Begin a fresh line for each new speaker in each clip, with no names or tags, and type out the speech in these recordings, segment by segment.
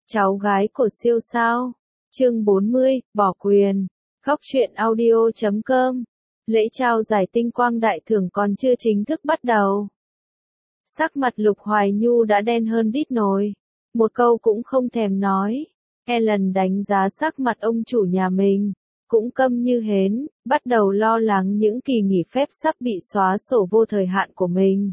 Cháu gái của siêu sao. Chương 40, bỏ quyền. Góc truyện audio.com. Lễ trao giải tinh quang đại thưởng còn chưa chính thức bắt đầu. Sắc mặt Lục Hoài Nhu đã đen hơn đít nồi. Một câu cũng không thèm nói. Helen đánh giá sắc mặt ông chủ nhà mình. Cũng câm như hến, bắt đầu lo lắng những kỳ nghỉ phép sắp bị xóa sổ vô thời hạn của mình.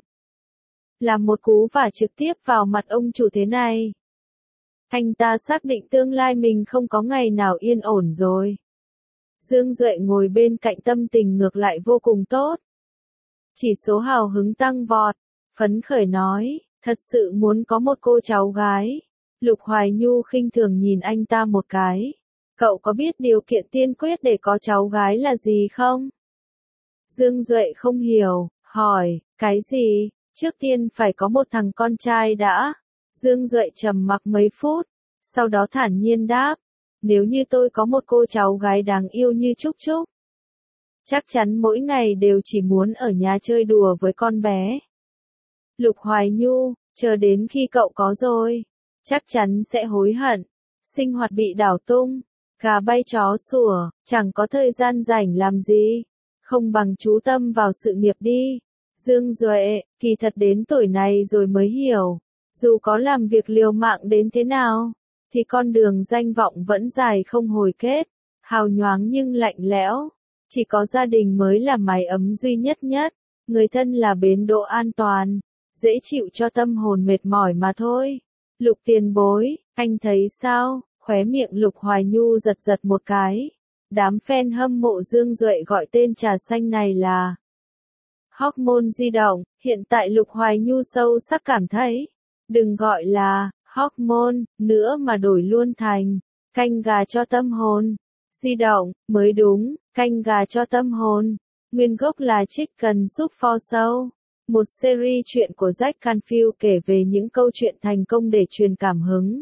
Làm một cú vả trực tiếp vào mặt ông chủ thế này. Anh ta xác định tương lai mình không có ngày nào yên ổn rồi. Dương Duệ ngồi bên cạnh tâm tình ngược lại vô cùng tốt. Chỉ số hào hứng tăng vọt, phấn khởi nói, thật sự muốn có một cô cháu gái. Lục Hoài Nhu khinh thường nhìn anh ta một cái. Cậu có biết điều kiện tiên quyết để có cháu gái là gì không? Dương Duệ không hiểu, hỏi, cái gì? Trước tiên phải có một thằng con trai đã. Dương Duệ trầm mặc mấy phút, sau đó thản nhiên đáp, nếu như tôi có một cô cháu gái đáng yêu như Trúc Trúc, chắc chắn mỗi ngày đều chỉ muốn ở nhà chơi đùa với con bé. Lục Hoài Nhu, chờ đến khi cậu có rồi, chắc chắn sẽ hối hận. Sinh hoạt bị đảo tung, gà bay chó sủa, chẳng có thời gian rảnh làm gì, không bằng chú tâm vào sự nghiệp đi. Dương Duệ, kỳ thật đến tuổi này rồi mới hiểu, dù có làm việc liều mạng đến thế nào, thì con đường danh vọng vẫn dài không hồi kết, hào nhoáng nhưng lạnh lẽo, chỉ có gia đình mới là mái ấm duy nhất nhất, người thân là bến đỗ an toàn, dễ chịu cho tâm hồn mệt mỏi mà thôi. Lục tiền bối, anh thấy sao? Khóe miệng Lục Hoài Nhu giật giật một cái. Đám fan hâm mộ Dương Duệ gọi tên trà xanh này là hormone di động. Hiện tại Lục Hoài Nhu sâu sắc cảm thấy, đừng gọi là hormone nữa mà đổi luôn thành canh gà cho tâm hồn. Di động mới đúng, canh gà cho tâm hồn. Nguyên gốc là Chicken Soup for Soul, một series truyện của Jack Canfield kể về những câu chuyện thành công để truyền cảm hứng.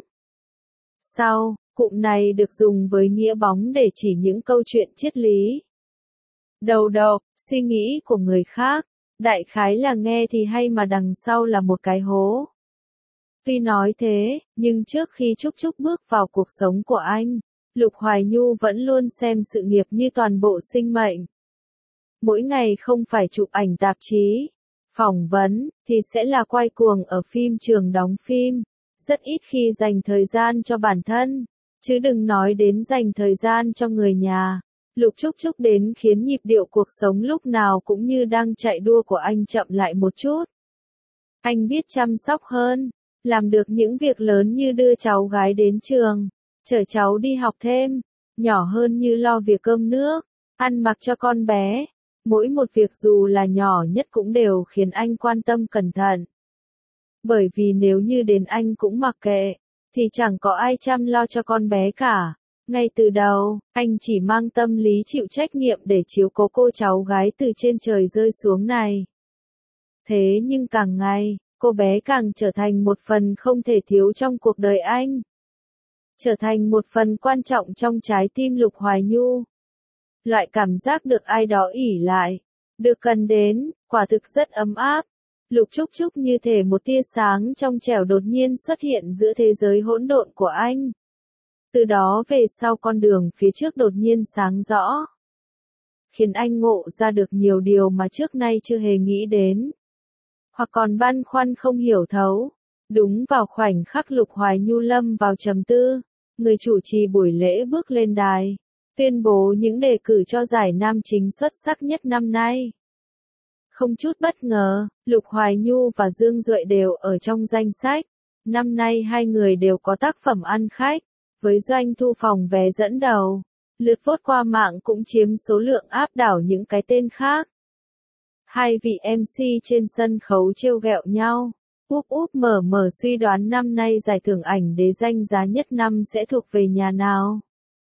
Sau, cụm này được dùng với nghĩa bóng để chỉ những câu chuyện triết lý. Đầu độc, suy nghĩ của người khác, đại khái là nghe thì hay mà đằng sau là một cái hố. Tuy nói thế, nhưng trước khi Trúc Trúc bước vào cuộc sống của anh, Lục Hoài Nhu vẫn luôn xem sự nghiệp như toàn bộ sinh mệnh. Mỗi ngày không phải chụp ảnh tạp chí, phỏng vấn, thì sẽ là quay cuồng ở phim trường đóng phim. Rất ít khi dành thời gian cho bản thân, chứ đừng nói đến dành thời gian cho người nhà. Lục Trúc Trúc đến khiến nhịp điệu cuộc sống lúc nào cũng như đang chạy đua của anh chậm lại một chút. Anh biết chăm sóc hơn, làm được những việc lớn như đưa cháu gái đến trường, chở cháu đi học thêm, nhỏ hơn như lo việc cơm nước, ăn mặc cho con bé. Mỗi một việc dù là nhỏ nhất cũng đều khiến anh quan tâm cẩn thận. Bởi vì nếu như đến anh cũng mặc kệ, thì chẳng có ai chăm lo cho con bé cả. Ngay từ đầu, anh chỉ mang tâm lý chịu trách nhiệm để chiếu cố cô cháu gái từ trên trời rơi xuống này. Thế nhưng càng ngày, cô bé càng trở thành một phần không thể thiếu trong cuộc đời anh. Trở thành một phần quan trọng trong trái tim Lục Hoài Nhu. Loại cảm giác được ai đó ỷ lại, được cần đến, quả thực rất ấm áp. Lục Trúc Trúc như thể một tia sáng trong trẻo đột nhiên xuất hiện giữa thế giới hỗn độn của anh. Từ đó về sau con đường phía trước đột nhiên sáng rõ. Khiến anh ngộ ra được nhiều điều mà trước nay chưa hề nghĩ đến. Hoặc còn băn khoăn không hiểu thấu. Đúng vào khoảnh khắc Lục Hoài Nhu lâm vào trầm tư, người chủ trì buổi lễ bước lên đài, tuyên bố những đề cử cho giải nam chính xuất sắc nhất năm nay. Không chút bất ngờ, Lục Hoài Nhu và Dương Duệ đều ở trong danh sách. Năm nay hai người đều có tác phẩm ăn khách, với doanh thu phòng vé dẫn đầu. Lượt vote qua mạng cũng chiếm số lượng áp đảo những cái tên khác. Hai vị MC trên sân khấu trêu ghẹo nhau. Úp úp mở mở suy đoán năm nay giải thưởng ảnh đế danh giá nhất năm sẽ thuộc về nhà nào.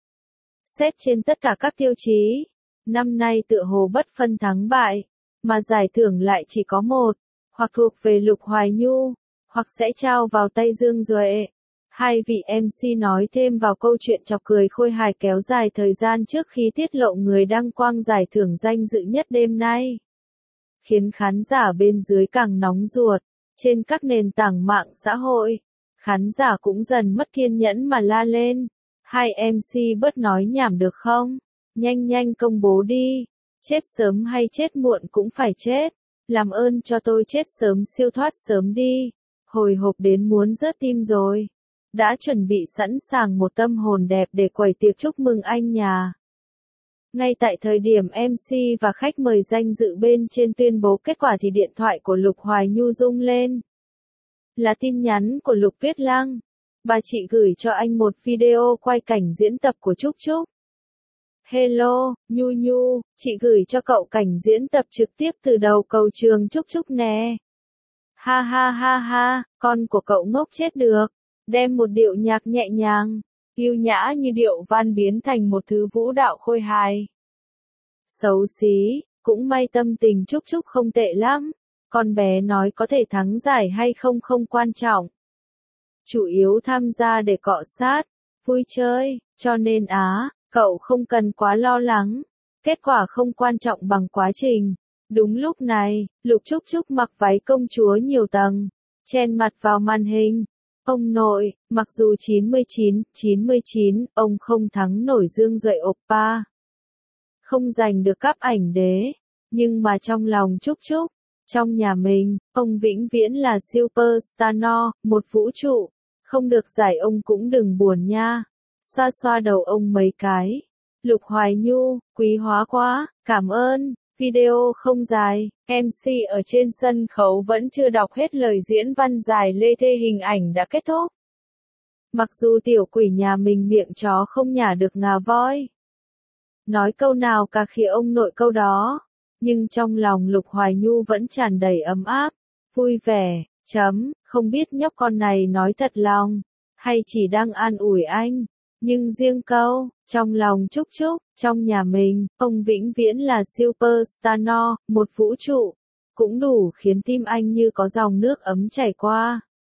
Xét trên tất cả các tiêu chí, năm nay tựa hồ bất phân thắng bại. Mà giải thưởng lại chỉ có một, hoặc thuộc về Lục Hoài Nhu, hoặc sẽ trao vào tay Dương Duệ. Hai vị MC nói thêm vào câu chuyện chọc cười khôi hài kéo dài thời gian trước khi tiết lộ người đăng quang giải thưởng danh dự nhất đêm nay. Khiến khán giả bên dưới càng nóng ruột, trên các nền tảng mạng xã hội. Khán giả cũng dần mất kiên nhẫn mà la lên. Hai MC bớt nói nhảm được không? Nhanh nhanh công bố đi. Chết sớm hay chết muộn cũng phải chết. Làm ơn cho tôi chết sớm siêu thoát sớm đi. Hồi hộp đến muốn rớt tim rồi. Đã chuẩn bị sẵn sàng một tâm hồn đẹp để quẩy tiệc chúc mừng anh nhà. Ngay tại thời điểm MC và khách mời danh dự bên trên tuyên bố kết quả thì điện thoại của Lục Hoài Nhu rung lên. Là tin nhắn của Lục Tuyết Lăng. Bà chị gửi cho anh một video quay cảnh diễn tập của Trúc Trúc. Hello, Nhu Nhu, chị gửi cho cậu cảnh diễn tập trực tiếp từ đầu cầu trường Trúc Trúc nè. Ha ha ha ha, con của cậu ngốc chết được. Đem một điệu nhạc nhẹ nhàng, yêu nhã như điệu van biến thành một thứ vũ đạo khôi hài. Xấu xí, cũng may tâm tình Trúc Trúc không tệ lắm. Con bé nói có thể thắng giải hay không không quan trọng. Chủ yếu tham gia để cọ sát, vui chơi, cho nên cậu không cần quá lo lắng. Kết quả không quan trọng bằng quá trình. Đúng lúc này, Lục Trúc Trúc mặc váy công chúa nhiều tầng, chen mặt vào màn hình. Ông nội, mặc dù 99, ông không thắng nổi Dương Duệ Oppa. Không giành được cáp ảnh đế, nhưng mà trong lòng Trúc Trúc, trong nhà mình, ông vĩnh viễn là superstar no, một vũ trụ. Không được giải ông cũng đừng buồn nha. Xoa xoa đầu ông mấy cái. Lục Hoài Nhu, quý hóa quá, cảm ơn. Video không dài, MC ở trên sân khấu vẫn chưa đọc hết lời diễn văn dài lê thê hình ảnh đã kết thúc. Mặc dù tiểu quỷ nhà mình miệng chó không nhả được ngà voi. Nói câu nào cả khịa ông nội câu đó. Nhưng trong lòng Lục Hoài Nhu vẫn tràn đầy ấm áp, vui vẻ, không biết nhóc con này nói thật lòng, hay chỉ đang an ủi anh. Nhưng riêng câu, trong lòng Trúc Trúc, trong nhà mình, ông vĩnh viễn là superstar no, một vũ trụ, cũng đủ khiến tim anh như có dòng nước ấm chảy qua.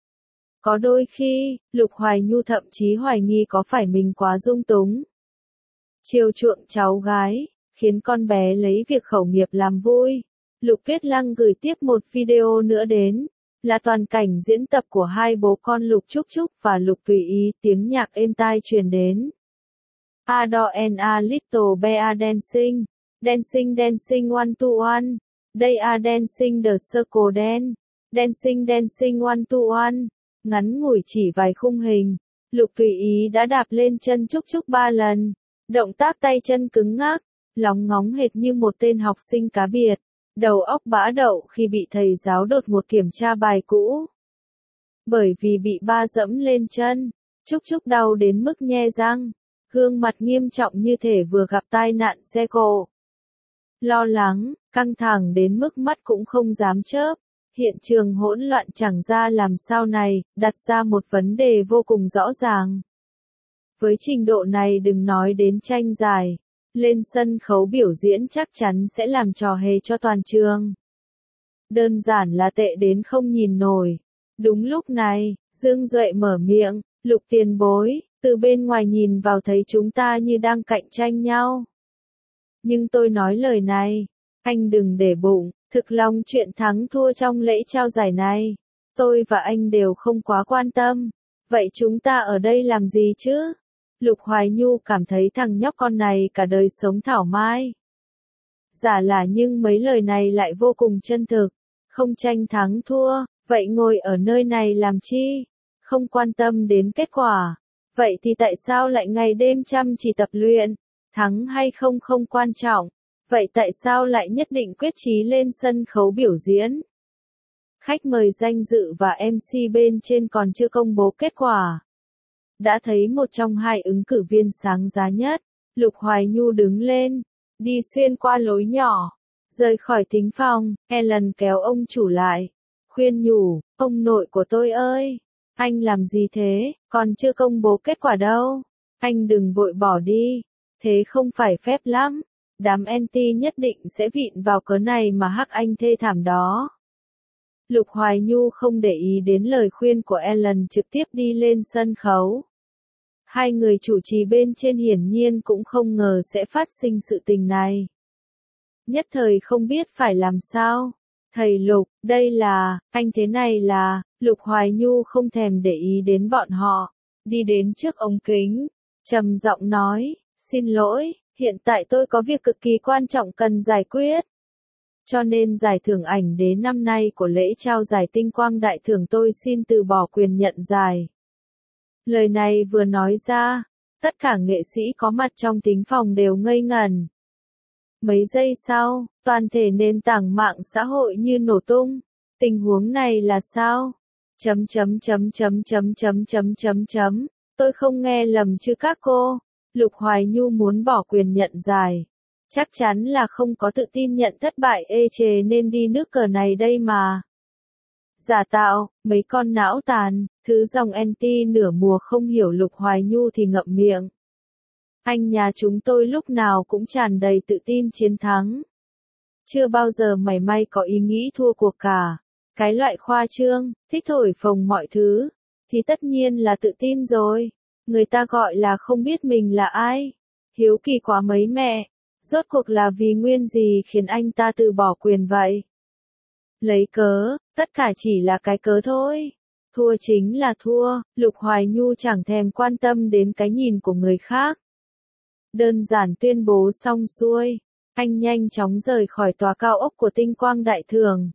Có đôi khi, Lục Hoài Nhu thậm chí hoài nghi có phải mình quá dung túng. Chiều chuộng cháu gái, khiến con bé lấy việc khẩu nghiệp làm vui. Lục Tuyết Lăng gửi tiếp một video nữa đến, là toàn cảnh diễn tập của hai bố con Lục Trúc Trúc và Lục Tùy Ý, tiếng nhạc êm tai truyền đến. Adore and a little bear dancing, dancing dancing one to one, they are dancing the circle dance, dancing dancing one to one. Ngắn ngủi chỉ vài khung hình, Lục Tùy Ý đã đạp lên chân Trúc Trúc 3 lần, động tác tay chân cứng ngắc, lóng ngóng hệt như một tên học sinh cá biệt. Đầu óc bã đậu khi bị thầy giáo đột ngột kiểm tra bài cũ. Bởi vì bị ba dẫm lên chân, Trúc Trúc đau đến mức nhe răng, gương mặt nghiêm trọng như thể vừa gặp tai nạn xe cộ. Lo lắng, căng thẳng đến mức mắt cũng không dám chớp, hiện trường hỗn loạn chẳng ra làm sao này, đặt ra một vấn đề vô cùng rõ ràng. Với trình độ này đừng nói đến tranh giải. Lên sân khấu biểu diễn chắc chắn sẽ làm trò hề cho toàn trường. Đơn giản là tệ đến không nhìn nổi. Đúng lúc này, Dương Duệ mở miệng, Lục tiền bối, từ bên ngoài nhìn vào thấy chúng ta như đang cạnh tranh nhau. Nhưng tôi nói lời này, anh đừng để bụng, thực lòng chuyện thắng thua trong lễ trao giải này. Tôi và anh đều không quá quan tâm. Vậy chúng ta ở đây làm gì chứ? Lục Hoài Nhu cảm thấy thằng nhóc con này cả đời sống thảo mai. Giả là nhưng mấy lời này lại vô cùng chân thực. Không tranh thắng thua, vậy ngồi ở nơi này làm chi? Không quan tâm đến kết quả. Vậy thì tại sao lại ngày đêm chăm chỉ tập luyện? Thắng hay không không quan trọng. Vậy tại sao lại nhất định quyết chí lên sân khấu biểu diễn? Khách mời danh dự và MC bên trên còn chưa công bố kết quả. Đã thấy một trong hai ứng cử viên sáng giá nhất, Lục Hoài Nhu đứng lên, đi xuyên qua lối nhỏ, rời khỏi thính phòng. Ellen kéo ông chủ lại, khuyên nhủ, ông nội của tôi ơi, anh làm gì thế, còn chưa công bố kết quả đâu, anh đừng vội bỏ đi, thế không phải phép lắm, đám anti nhất định sẽ vịn vào cớ này mà hắc anh thê thảm đó. Lục Hoài Nhu không để ý đến lời khuyên của Ellen, trực tiếp đi lên sân khấu. Hai người chủ trì bên trên hiển nhiên cũng không ngờ sẽ phát sinh sự tình này. Nhất thời không biết phải làm sao. Thầy Lục, đây là, anh thế này là, Lục Hoài Nhu không thèm để ý đến bọn họ, đi đến trước ống kính, trầm giọng nói, xin lỗi, hiện tại tôi có việc cực kỳ quan trọng cần giải quyết. Cho nên giải thưởng ảnh đế năm nay của lễ trao giải Tinh Quang Đại thưởng tôi xin từ bỏ quyền nhận giải. Lời này vừa nói ra, tất cả nghệ sĩ có mặt trong thính phòng đều ngây ngẩn. Mấy giây sau, toàn thể nền tảng mạng xã hội như nổ tung. Tình huống này là sao? Tôi không nghe lầm chứ các cô? Lục Hoài Nhu muốn bỏ quyền nhận giải. Chắc chắn là không có tự tin nhận thất bại ê chề nên đi nước cờ này đây mà. Giả tạo, mấy con não tàn, thứ dòng anti nửa mùa không hiểu Lục Hoài Nhu thì ngậm miệng. Anh nhà chúng tôi lúc nào cũng tràn đầy tự tin chiến thắng. Chưa bao giờ mảy may có ý nghĩ thua cuộc cả. Cái loại khoa trương, thích thổi phồng mọi thứ, thì tất nhiên là tự tin rồi. Người ta gọi là không biết mình là ai. Hiếu kỳ quá mấy mẹ. Rốt cuộc là vì nguyên gì khiến anh ta từ bỏ quyền vậy? Lấy cớ, tất cả chỉ là cái cớ thôi. Thua chính là thua, Lục Hoài Nhu chẳng thèm quan tâm đến cái nhìn của người khác. Đơn giản tuyên bố xong xuôi, anh nhanh chóng rời khỏi tòa cao ốc của Tinh Quang Đại thưởng.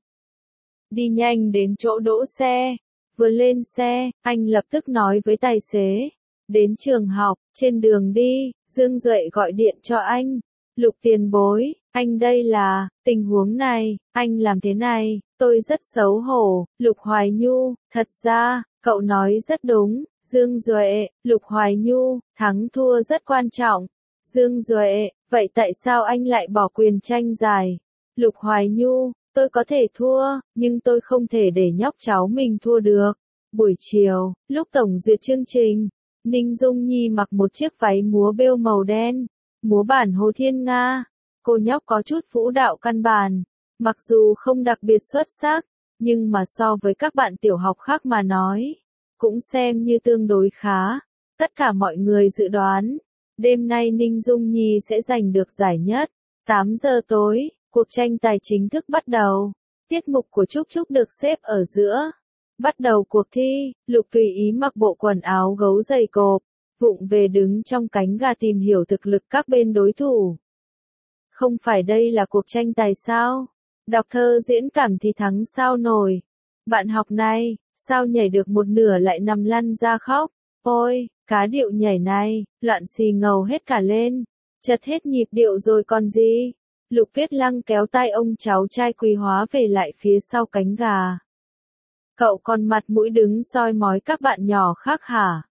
Đi nhanh đến chỗ đỗ xe, vừa lên xe, anh lập tức nói với tài xế. Đến trường học, trên đường đi, Dương Duệ gọi điện cho anh. Lục tiền bối, anh đây là, tình huống này, anh làm thế này, tôi rất xấu hổ. Lục Hoài Nhu, thật ra, cậu nói rất đúng. Dương Duệ, Lục Hoài Nhu, thắng thua rất quan trọng. Dương Duệ, vậy tại sao anh lại bỏ quyền tranh giải? Lục Hoài Nhu, tôi có thể thua, nhưng tôi không thể để nhóc cháu mình thua được. Buổi chiều, lúc tổng duyệt chương trình, Ninh Dung Nhi mặc một chiếc váy múa bêu màu đen, múa bản Hồ Thiên Nga. Cô nhóc có chút vũ đạo căn bản, mặc dù không đặc biệt xuất sắc, nhưng mà so với các bạn tiểu học khác mà nói, cũng xem như tương đối khá. Tất cả mọi người dự đoán, đêm nay Ninh Dung Nhi sẽ giành được giải nhất. 8 giờ tối, cuộc tranh tài chính thức bắt đầu. Tiết mục của Trúc Trúc được xếp ở giữa. Bắt đầu cuộc thi, Lục tùy ý mặc bộ quần áo gấu dày cộp, vụng về đứng trong cánh gà tìm hiểu thực lực các bên đối thủ. Không phải đây là cuộc tranh tài sao? Đọc thơ diễn cảm thì thắng sao nổi. Bạn học này, sao nhảy được một nửa lại nằm lăn ra khóc? Ôi, cá điệu nhảy này, loạn xì ngầu hết cả lên. Chật hết nhịp điệu rồi còn gì? Lục Tuyết Lăng kéo tay ông cháu trai Quý Hóa về lại phía sau cánh gà. Cậu còn mặt mũi đứng soi mói các bạn nhỏ khác hả?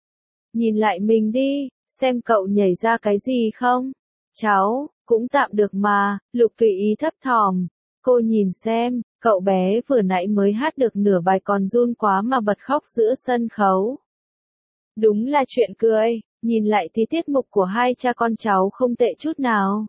Nhìn lại mình đi, xem cậu nhảy ra cái gì không? Cháu, cũng tạm được mà, Lục tùy ý thấp thỏm. Cô nhìn xem, cậu bé vừa nãy mới hát được nửa bài còn run quá mà bật khóc giữa sân khấu. Đúng là chuyện cười, nhìn lại thì tiết mục của hai cha con cháu không tệ chút nào.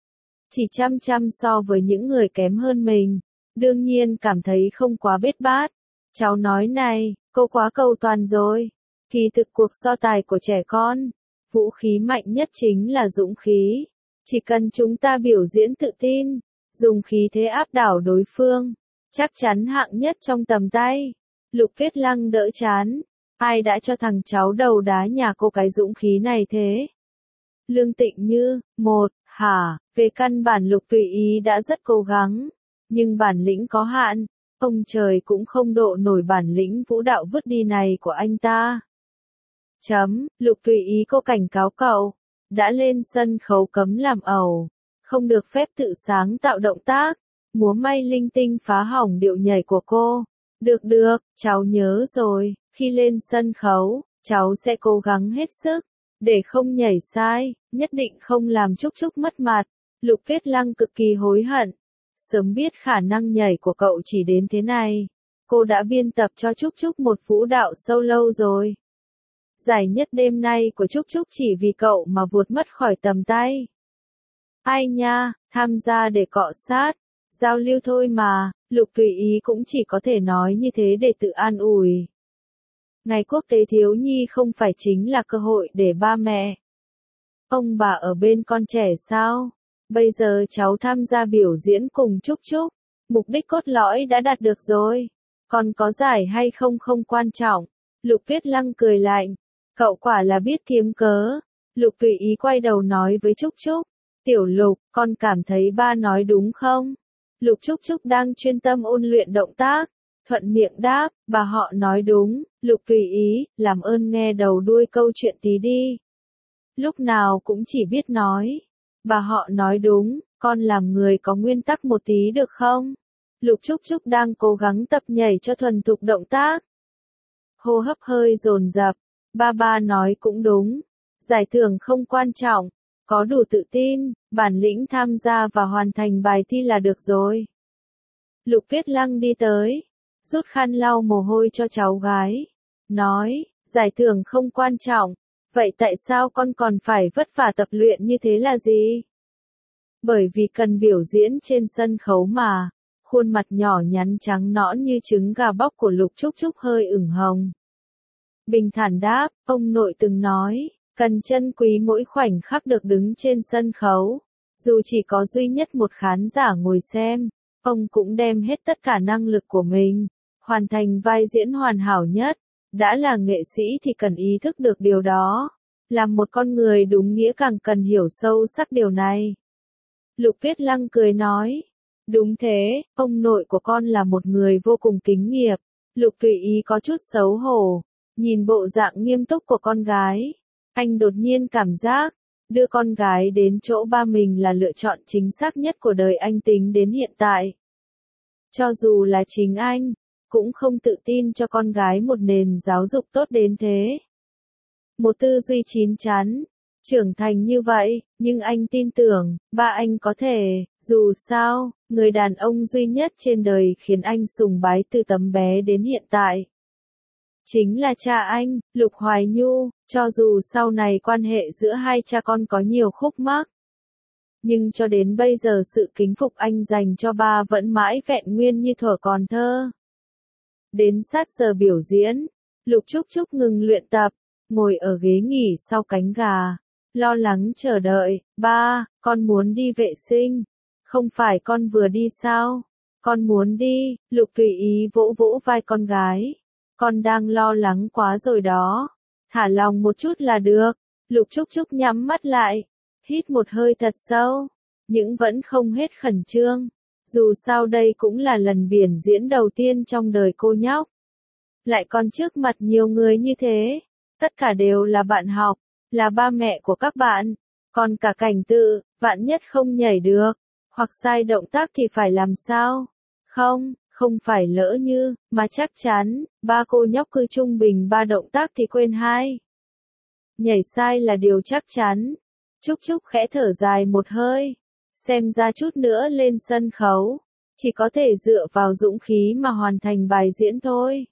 Chỉ chăm so với những người kém hơn mình, đương nhiên cảm thấy không quá bết bát. Cháu nói này, cô quá cầu toàn rồi. Kỳ thực cuộc so tài của trẻ con, vũ khí mạnh nhất chính là dũng khí. Chỉ cần chúng ta biểu diễn tự tin, dùng khí thế áp đảo đối phương, chắc chắn hạng nhất trong tầm tay. Lục Tuyết Lăng đỡ chán. Ai đã cho thằng cháu đầu đá nhà cô cái dũng khí này thế? Lương Tịnh Như, hả, về căn bản Lục tùy ý đã rất cố gắng, nhưng bản lĩnh có hạn, ông trời cũng không độ nổi bản lĩnh vũ đạo vứt đi này của anh ta. Lục tùy ý cô cảnh cáo cậu, đã lên sân khấu cấm làm ẩu, không được phép tự sáng tạo động tác, múa may linh tinh phá hỏng điệu nhảy của cô. Được, cháu nhớ rồi, khi lên sân khấu, cháu sẽ cố gắng hết sức, để không nhảy sai, nhất định không làm Trúc Trúc mất mặt. Lục Tuyết Lăng cực kỳ hối hận. Sớm biết khả năng nhảy của cậu chỉ đến thế này, cô đã biên tập cho Trúc Trúc một vũ đạo solo rồi. Giải nhất đêm nay của Trúc Trúc chỉ vì cậu mà vụt mất khỏi tầm tay. Ai nha, tham gia để cọ sát, giao lưu thôi mà, Lục tùy ý cũng chỉ có thể nói như thế để tự an ủi. Ngày quốc tế thiếu nhi không phải chính là cơ hội để ba mẹ, ông bà ở bên con trẻ sao? Bây giờ cháu tham gia biểu diễn cùng Trúc Trúc, Mục đích cốt lõi đã đạt được rồi. Còn có giải hay không không quan trọng. Lục Tuyết Lăng cười lạnh. Cậu quả là biết kiếm cớ. Lục Tùy Ý quay đầu nói với Trúc Trúc. Tiểu Lục, con cảm thấy ba nói đúng không? Lục Trúc Trúc đang chuyên tâm ôn luyện động tác. Thuận miệng đáp, bà họ nói đúng. Lục Tùy Ý, làm ơn nghe đầu đuôi câu chuyện tí đi. Lúc nào cũng chỉ biết nói. Bà họ nói đúng, con làm người có nguyên tắc một tí được không? Lục Trúc Trúc đang cố gắng tập nhảy cho thuần thục động tác. Hô hấp hơi dồn dập. Ba nói cũng đúng. Giải thưởng không quan trọng. Có đủ tự tin, bản lĩnh tham gia và hoàn thành bài thi là được rồi. Lục Tuyết Lăng đi tới. Rút khăn lau mồ hôi cho cháu gái. Nói, giải thưởng không quan trọng. Vậy tại sao con còn phải vất vả tập luyện như thế là gì? Bởi vì cần biểu diễn trên sân khấu mà. Khuôn mặt nhỏ nhắn trắng nõn như trứng gà bóc của Lục Trúc Trúc hơi ửng hồng. Bình thản đáp, ông nội từng nói, cần trân quý mỗi khoảnh khắc được đứng trên sân khấu. Dù chỉ có duy nhất một khán giả ngồi xem, ông cũng đem hết tất cả năng lực của mình, hoàn thành vai diễn hoàn hảo nhất. Đã là nghệ sĩ thì cần ý thức được điều đó. Làm một con người đúng nghĩa càng cần hiểu sâu sắc điều này. Lục Tuyết Lăng cười nói. Đúng thế, ông nội của con là một người vô cùng kính nghiệp. Lục Tùy Ý có chút xấu hổ. Nhìn bộ dạng nghiêm túc của con gái. Anh đột nhiên cảm giác, đưa con gái đến chỗ ba mình là lựa chọn chính xác nhất của đời anh tính đến hiện tại. Cho dù là chính anh, cũng không tự tin cho con gái một nền giáo dục tốt đến thế. Một tư duy chín chắn, trưởng thành như vậy, nhưng anh tin tưởng, ba anh có thể, dù sao, người đàn ông duy nhất trên đời khiến anh sùng bái từ tấm bé đến hiện tại. Chính là cha anh, Lục Hoài Nhu, cho dù sau này quan hệ giữa hai cha con có nhiều khúc mắc. Nhưng cho đến bây giờ sự kính phục anh dành cho ba vẫn mãi vẹn nguyên như thuở còn thơ. Đến sát giờ biểu diễn, Lục Trúc Trúc ngừng luyện tập, ngồi ở ghế nghỉ sau cánh gà, lo lắng chờ đợi. Ba, con muốn đi vệ sinh. Không phải con vừa đi sao? Con muốn đi. Lục Tùy Ý vỗ vỗ vai con gái. Con đang lo lắng quá rồi đó. Thả lòng một chút là được. Lục Trúc Trúc nhắm mắt lại, hít một hơi thật sâu, nhưng vẫn không hết khẩn trương. Dù sao đây cũng là lần biển diễn đầu tiên trong đời cô nhóc. Lại còn trước mặt nhiều người như thế. Tất cả đều là bạn học, là ba mẹ của các bạn. Còn cả cảnh tự, vạn nhất không nhảy được, hoặc sai động tác thì phải làm sao? Không phải lỡ như, mà chắc chắn, ba cô nhóc cứ trung bình ba động tác thì quên hai. Nhảy sai là điều chắc chắn. Trúc Trúc khẽ thở dài một hơi. Xem ra chút nữa lên sân khấu, chỉ có thể dựa vào dũng khí mà hoàn thành bài diễn thôi.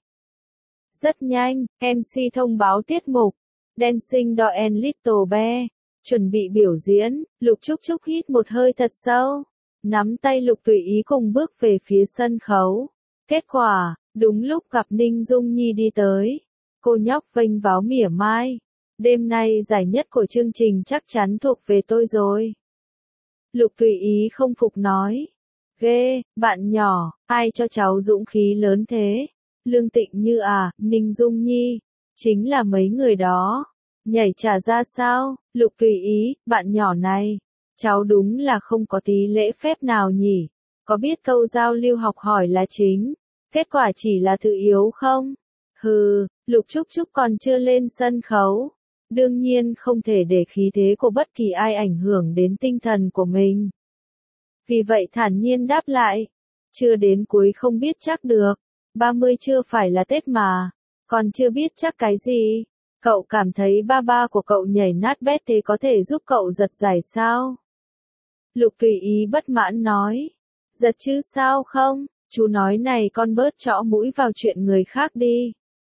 Rất nhanh, MC thông báo tiết mục Dancing Doll and Little Bear. Chuẩn bị biểu diễn, Lục Trúc Trúc hít một hơi thật sâu. Nắm tay Lục Tùy Ý cùng bước về phía sân khấu. Kết quả, đúng lúc gặp Ninh Dung Nhi đi tới. Cô nhóc vênh váo mỉa mai. Đêm nay giải nhất của chương trình chắc chắn thuộc về tôi rồi. Lục Tùy Ý không phục nói. Ghê, bạn nhỏ, ai cho cháu dũng khí lớn thế? Lương Tịnh Như à, Ninh Dung Nhi, chính là mấy người đó. Nhảy trả ra sao? Lục Tùy Ý, bạn nhỏ này, cháu đúng là không có tí lễ phép nào nhỉ? Có biết câu giao lưu học hỏi là chính, kết quả chỉ là tự yếu không? Hừ, Lục Trúc Trúc còn chưa lên sân khấu. Đương nhiên không thể để khí thế của bất kỳ ai ảnh hưởng đến tinh thần của mình. Vì vậy thản nhiên đáp lại. Chưa đến cuối không biết chắc được. 30 chưa phải là Tết mà. Còn chưa biết chắc cái gì. Cậu cảm thấy ba của cậu nhảy nát bét thế có thể giúp cậu giật giải sao? Lục Tùy Ý bất mãn nói. Giật chứ sao không? Chú nói này con bớt trõ mũi vào chuyện người khác đi.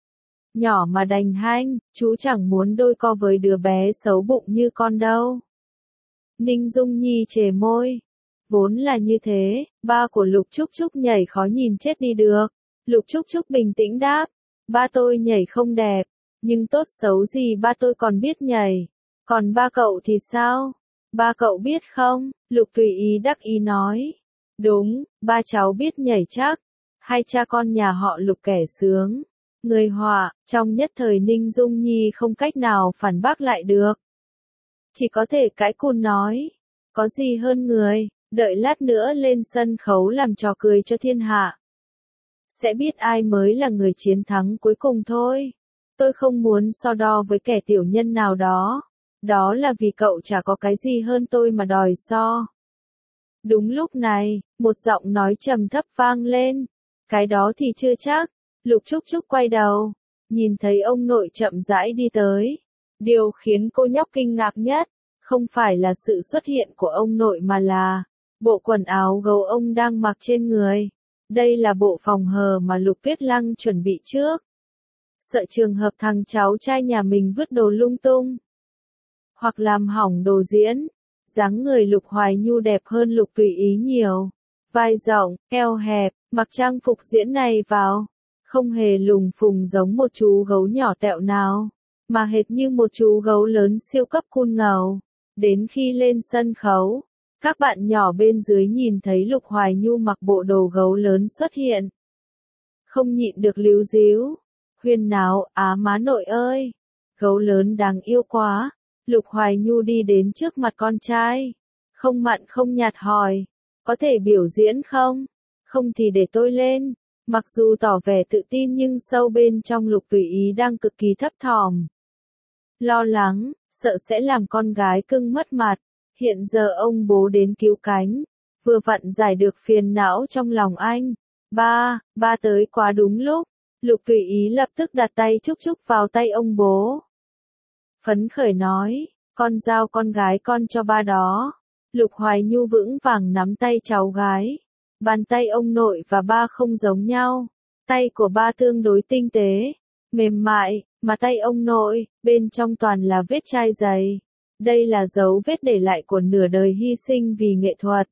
Nhỏ mà đành hanh, chú chẳng muốn đôi co với đứa bé xấu bụng như con đâu. Ninh Dung Nhi chề môi. Vốn là như thế, ba của Lục Trúc Trúc nhảy khó nhìn chết đi được. Lục Trúc Trúc bình tĩnh đáp. Ba tôi nhảy không đẹp, nhưng tốt xấu gì ba tôi còn biết nhảy. Còn ba cậu thì sao? Ba cậu biết không? Lục Tùy Ý đắc ý nói. Đúng, ba cháu biết nhảy chắc. Hai cha con nhà họ Lục kẻ sướng. Người họa, trong nhất thời Ninh Dung Nhi không cách nào phản bác lại được. Chỉ có thể cãi cùn nói. Có gì hơn người, đợi lát nữa lên sân khấu làm trò cười cho thiên hạ. Sẽ biết ai mới là người chiến thắng cuối cùng thôi. Tôi không muốn so đo với kẻ tiểu nhân nào đó. Đó là vì cậu chả có cái gì hơn tôi mà đòi so. Đúng lúc này, một giọng nói trầm thấp vang lên. Cái đó thì chưa chắc. Lục Trúc Trúc quay đầu, nhìn thấy ông nội chậm rãi đi tới. Điều khiến cô nhóc kinh ngạc nhất, không phải là sự xuất hiện của ông nội mà là bộ quần áo gấu ông đang mặc trên người. Đây là bộ phòng hờ mà Lục Tuyết Lăng chuẩn bị trước. Sợ trường hợp thằng cháu trai nhà mình vứt đồ lung tung, hoặc làm hỏng đồ diễn. Dáng người Lục Hoài Nhu đẹp hơn Lục Tùy Ý nhiều. Vai rộng, eo hẹp, mặc trang phục diễn này vào, không hề lùng phùng giống một chú gấu nhỏ tẹo nào, mà hệt như một chú gấu lớn siêu cấp cool ngầu. Đến khi lên sân khấu, các bạn nhỏ bên dưới nhìn thấy Lục Hoài Nhu mặc bộ đồ gấu lớn xuất hiện. Không nhịn được líu díu, huyên náo, á má nội ơi, gấu lớn đáng yêu quá. Lục Hoài Nhu đi đến trước mặt con trai, không mặn không nhạt hỏi, có thể biểu diễn không? Không thì để tôi lên. Mặc dù tỏ vẻ tự tin nhưng sâu bên trong Lục Tùy Ý đang cực kỳ thấp thỏm. Lo lắng, sợ sẽ làm con gái cưng mất mặt. Hiện giờ ông bố đến cứu cánh, vừa vặn giải được phiền não trong lòng anh. Ba tới quá đúng lúc. Lục Tùy Ý lập tức đặt tay Trúc Trúc vào tay ông bố. Phấn khởi nói, con giao con gái con cho ba đó. Lục Hoài Nhu vững vàng nắm tay cháu gái. Bàn tay ông nội và ba không giống nhau. Tay của ba tương đối tinh tế, mềm mại, mà tay ông nội, bên trong toàn là vết chai dày. Đây là dấu vết để lại của nửa đời hy sinh vì nghệ thuật.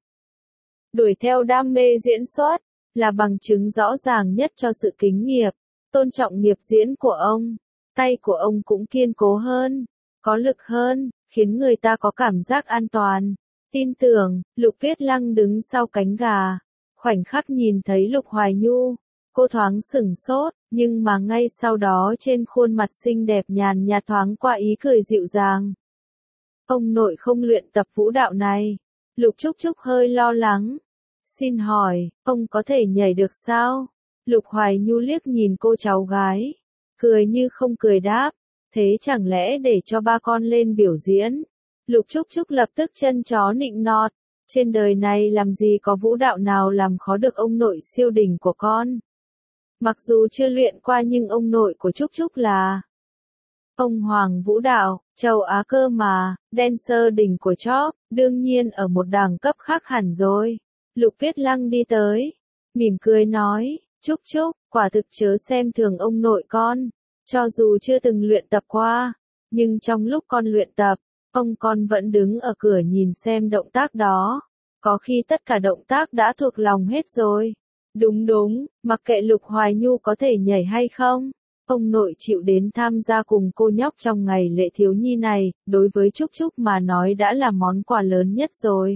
Đuổi theo đam mê diễn xuất, là bằng chứng rõ ràng nhất cho sự kính nghiệp, tôn trọng nghiệp diễn của ông. Tay của ông cũng kiên cố hơn, có lực hơn, khiến người ta có cảm giác an toàn, tin tưởng. Lục Tuyết Lăng đứng sau cánh gà, khoảnh khắc nhìn thấy Lục Hoài Nhu, cô thoáng sửng sốt, nhưng mà ngay sau đó trên khuôn mặt xinh đẹp nhàn nhạt thoáng qua ý cười dịu dàng. Ông nội không luyện tập vũ đạo này. Lục Trúc Trúc hơi lo lắng. Xin hỏi, ông có thể nhảy được sao? Lục Hoài Nhu liếc nhìn cô cháu gái, cười như không cười đáp, thế chẳng lẽ để cho ba con lên biểu diễn? Lục Trúc Trúc lập tức chân chó nịnh nọt, trên đời này làm gì có vũ đạo nào làm khó được ông nội siêu đỉnh của con. Mặc dù chưa luyện qua nhưng ông nội của Trúc Trúc là ông hoàng vũ đạo, châu Á cơ mà, dancer đỉnh của chóp, đương nhiên ở một đẳng cấp khác hẳn rồi. Lục Tuyết Lăng đi tới, mỉm cười nói, Trúc Trúc, quả thực chớ xem thường ông nội con, cho dù chưa từng luyện tập qua, nhưng trong lúc con luyện tập, ông con vẫn đứng ở cửa nhìn xem động tác đó, có khi tất cả động tác đã thuộc lòng hết rồi. Đúng, mặc kệ Lục Hoài Nhu có thể nhảy hay không, ông nội chịu đến tham gia cùng cô nhóc trong ngày lễ thiếu nhi này, đối với Trúc Trúc mà nói đã là món quà lớn nhất rồi.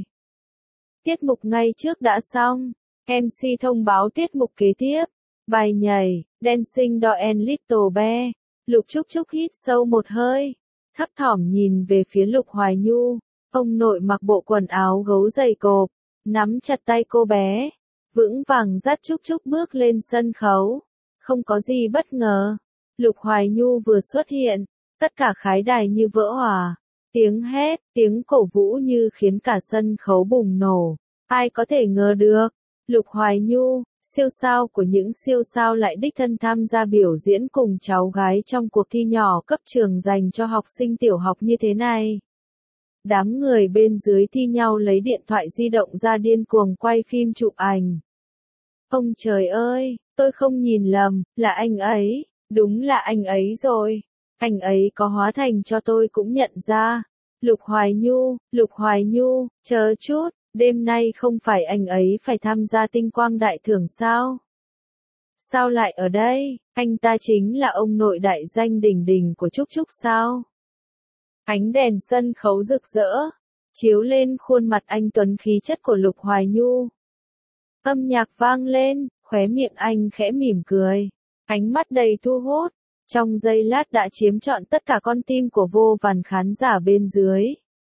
Tiết mục ngay trước đã xong, MC thông báo tiết mục kế tiếp, bài nhảy, Dancing Doll and Little Bear. Lục Trúc Trúc hít sâu một hơi, thấp thỏm nhìn về phía Lục Hoài Nhu, ông nội mặc bộ quần áo gấu dày cộp, nắm chặt tay cô bé, vững vàng dắt Trúc Trúc bước lên sân khấu. Không có gì bất ngờ, Lục Hoài Nhu vừa xuất hiện, tất cả khái đài như vỡ òa, tiếng hét, tiếng cổ vũ như khiến cả sân khấu bùng nổ. Ai có thể ngờ được, Lục Hoài Nhu, siêu sao của những siêu sao lại đích thân tham gia biểu diễn cùng cháu gái trong cuộc thi nhỏ cấp trường dành cho học sinh tiểu học như thế này. Đám người bên dưới thi nhau lấy điện thoại di động ra điên cuồng quay phim chụp ảnh. Ông trời ơi, tôi không nhìn lầm, là anh ấy, đúng là anh ấy rồi. Anh ấy có hóa thành cho tôi cũng nhận ra. Lục Hoài Nhu, chờ chút, đêm nay không phải anh ấy phải tham gia tinh quang đại thưởng sao? Sao lại ở đây? Anh ta chính là ông nội đại danh đỉnh đỉnh của Trúc Trúc sao? Ánh đèn sân khấu rực rỡ, chiếu lên khuôn mặt anh tuấn khí chất của Lục Hoài Nhu. Âm nhạc vang lên, khóe miệng anh khẽ mỉm cười. Ánh mắt đầy thu hút. Trong giây lát đã chiếm trọn tất cả con tim của vô vàn khán giả bên dưới.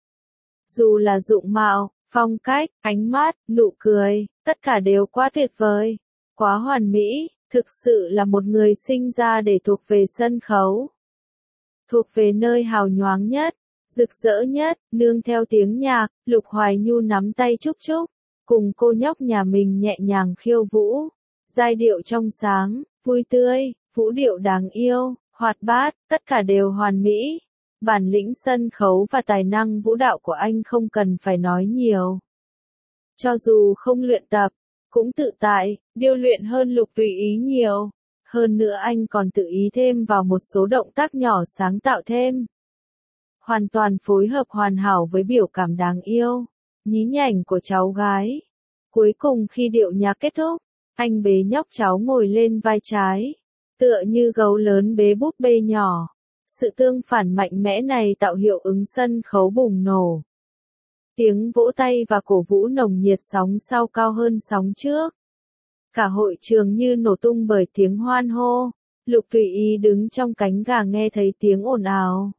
Dù là dụng mạo, phong cách, ánh mắt, nụ cười, tất cả đều quá tuyệt vời. Quá hoàn mỹ, thực sự là một người sinh ra để thuộc về sân khấu. Thuộc về nơi hào nhoáng nhất, rực rỡ nhất, nương theo tiếng nhạc, Lục Hoài Nhu nắm tay Trúc Trúc, cùng cô nhóc nhà mình nhẹ nhàng khiêu vũ. Giai điệu trong sáng, vui tươi, vũ điệu đáng yêu, hoạt bát, tất cả đều hoàn mỹ. Bản lĩnh sân khấu và tài năng vũ đạo của anh không cần phải nói nhiều. Cho dù không luyện tập, cũng tự tại, điêu luyện hơn Lục Tùy Ý nhiều. Hơn nữa anh còn tự ý thêm vào một số động tác nhỏ sáng tạo thêm. Hoàn toàn phối hợp hoàn hảo với biểu cảm đáng yêu, nhí nhảnh của cháu gái. Cuối cùng khi điệu nhạc kết thúc, anh bế nhóc cháu ngồi lên vai trái, tựa như gấu lớn bế búp bê nhỏ. Sự tương phản mạnh mẽ này tạo hiệu ứng sân khấu bùng nổ. Tiếng vỗ tay và cổ vũ nồng nhiệt sóng sau cao hơn sóng trước. Cả hội trường như nổ tung bởi tiếng hoan hô. Lục Tùy Ý đứng trong cánh gà nghe thấy tiếng ồn ào.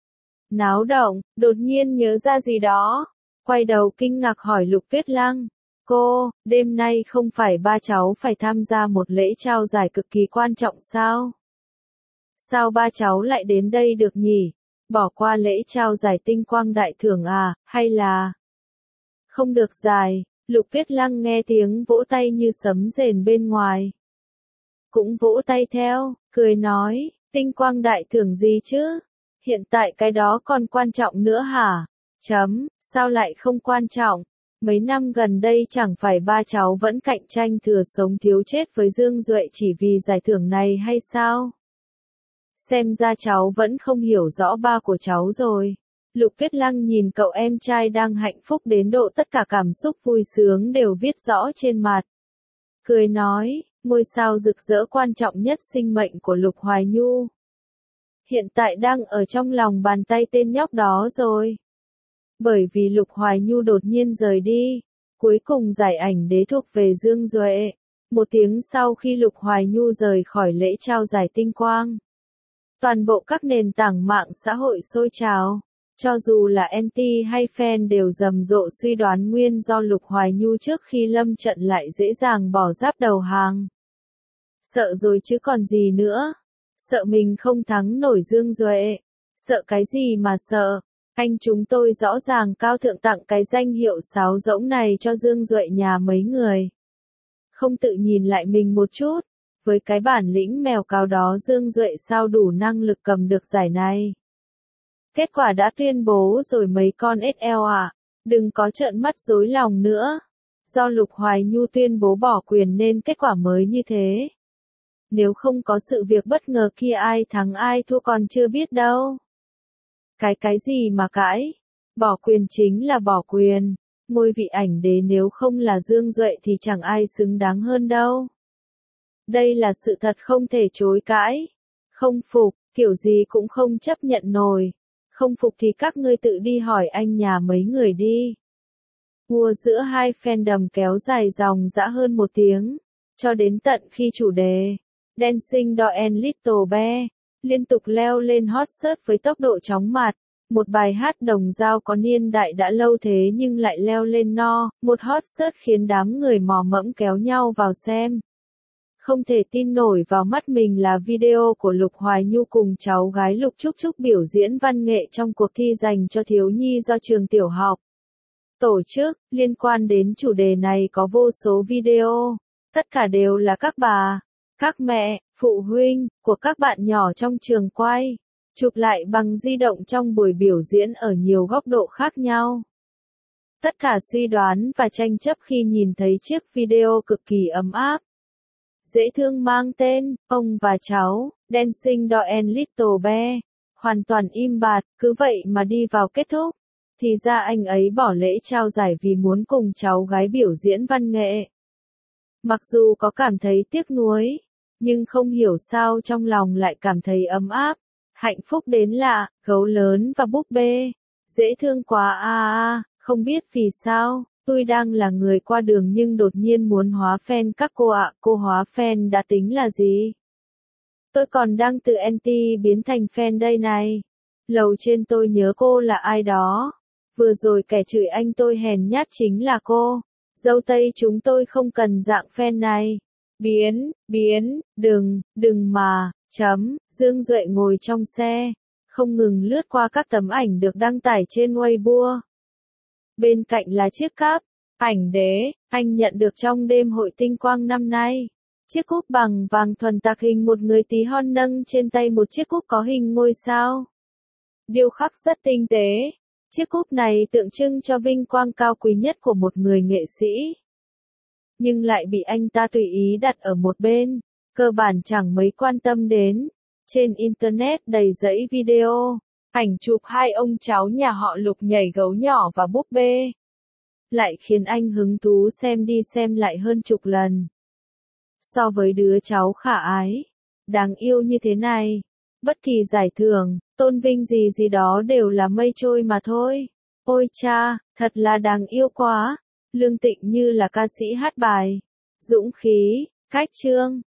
Náo động, đột nhiên nhớ ra gì đó. Quay đầu kinh ngạc hỏi Lục Tuyết Lăng. Cô, đêm nay không phải ba cháu phải tham gia một lễ trao giải cực kỳ quan trọng sao? Sao ba cháu lại đến đây được nhỉ? Bỏ qua lễ trao giải tinh quang đại thưởng à, hay là... Không được giải, Lục Tuyết Lăng nghe tiếng vỗ tay như sấm rền bên ngoài. Cũng vỗ tay theo, cười nói, tinh quang đại thưởng gì chứ? Hiện tại cái đó còn quan trọng nữa hả? Sao lại không quan trọng? Mấy năm gần đây chẳng phải ba cháu vẫn cạnh tranh thừa sống thiếu chết với Dương Duệ chỉ vì giải thưởng này hay sao? Xem ra cháu vẫn không hiểu rõ ba của cháu rồi. Lục Tuyết Lăng nhìn cậu em trai đang hạnh phúc đến độ tất cả cảm xúc vui sướng đều viết rõ trên mặt. Cười nói, ngôi sao rực rỡ quan trọng nhất sinh mệnh của Lục Hoài Nhu. Hiện tại đang ở trong lòng bàn tay tên nhóc đó rồi. Bởi vì Lục Hoài Nhu đột nhiên rời đi, cuối cùng giải ảnh đế thuộc về Dương Duệ. Một tiếng sau khi Lục Hoài Nhu rời khỏi lễ trao giải tinh quang, toàn bộ các nền tảng mạng xã hội sôi trào. Cho dù là anti hay fan đều rầm rộ suy đoán nguyên do Lục Hoài Nhu trước khi lâm trận lại dễ dàng bỏ giáp đầu hàng. Sợ rồi chứ còn gì nữa. Sợ mình không thắng nổi Dương Duệ. Sợ cái gì mà sợ. Anh chúng tôi rõ ràng cao thượng tặng cái danh hiệu sáo rỗng này cho Dương Duệ nhà mấy người. Không tự nhìn lại mình một chút. Với cái bản lĩnh mèo cào đó Dương Duệ sao đủ năng lực cầm được giải này. Kết quả đã tuyên bố rồi mấy con SL à, đừng có trợn mắt rối lòng nữa. Do Lục Hoài Nhu tuyên bố bỏ quyền nên kết quả mới như thế. Nếu không có sự việc bất ngờ kia ai thắng ai thua còn chưa biết đâu. Cái gì mà cãi? Bỏ quyền chính là bỏ quyền. Ngôi vị ảnh đế nếu không là Dương Duệ thì chẳng ai xứng đáng hơn đâu. Đây là sự thật không thể chối cãi. Không phục, kiểu gì cũng không chấp nhận nổi. Không phục thì các ngươi tự đi hỏi anh nhà mấy người đi. Vua giữa hai fandom kéo dài dòng dã hơn một tiếng. Cho đến tận khi chủ đề Dancing Doll and Little Bear liên tục leo lên hot search với tốc độ chóng mặt. Một bài hát đồng dao có niên đại đã lâu thế nhưng lại leo lên một hot search khiến đám người mò mẫm kéo nhau vào xem. Không thể tin nổi vào mắt mình là video của Lục Hoài Nhu cùng cháu gái Lục Trúc Trúc biểu diễn văn nghệ trong cuộc thi dành cho thiếu nhi do trường tiểu học tổ chức. Liên quan đến chủ đề này có vô số video. Tất cả đều là các bà, các mẹ, phụ huynh của các bạn nhỏ trong trường quay, chụp lại bằng di động trong buổi biểu diễn ở nhiều góc độ khác nhau. Tất cả suy đoán và tranh chấp khi nhìn thấy chiếc video cực kỳ ấm áp, dễ thương mang tên Ông và Cháu, Dancing Doll and Little Bear, hoàn toàn im bặt, cứ vậy mà đi vào kết thúc. Thì ra anh ấy bỏ lễ trao giải vì muốn cùng cháu gái biểu diễn văn nghệ. Mặc dù có cảm thấy tiếc nuối, nhưng không hiểu sao trong lòng lại cảm thấy ấm áp, hạnh phúc đến lạ. Gấu lớn và búp bê, dễ thương quá không biết vì sao, Tôi đang là người qua đường nhưng đột nhiên muốn hóa fan các cô ạ, cô hóa fan đã tính là gì? Tôi còn đang từ anti biến thành fan đây này. Lầu trên tôi nhớ cô là ai đó. Vừa rồi kẻ chửi anh tôi hèn nhát chính là cô. Dâu tây chúng tôi không cần dạng fan này. Đừng mà, Dương Duệ ngồi trong xe, không ngừng lướt qua các tấm ảnh được đăng tải trên Weibo. Bên cạnh là chiếc cáp, ảnh đế, anh nhận được trong đêm hội tinh quang năm nay. Chiếc cúp bằng vàng thuần tạc hình một người tí hon nâng trên tay một chiếc cúp có hình ngôi sao. Điêu khắc rất tinh tế. Chiếc cúp này tượng trưng cho vinh quang cao quý nhất của một người nghệ sĩ. Nhưng lại bị anh ta tùy ý đặt ở một bên, cơ bản chẳng mấy quan tâm đến. Trên Internet đầy dãy video, ảnh chụp hai ông cháu nhà họ Lục nhảy gấu nhỏ và búp bê. Lại khiến anh hứng thú xem đi xem lại hơn chục lần. So với đứa cháu khả ái, đáng yêu như thế này, bất kỳ giải thưởng, tôn vinh gì gì đó đều là mây trôi mà thôi. Ôi cha, thật là đáng yêu quá. Lương Tịnh như là ca sĩ hát bài. Dũng khí, cách chương.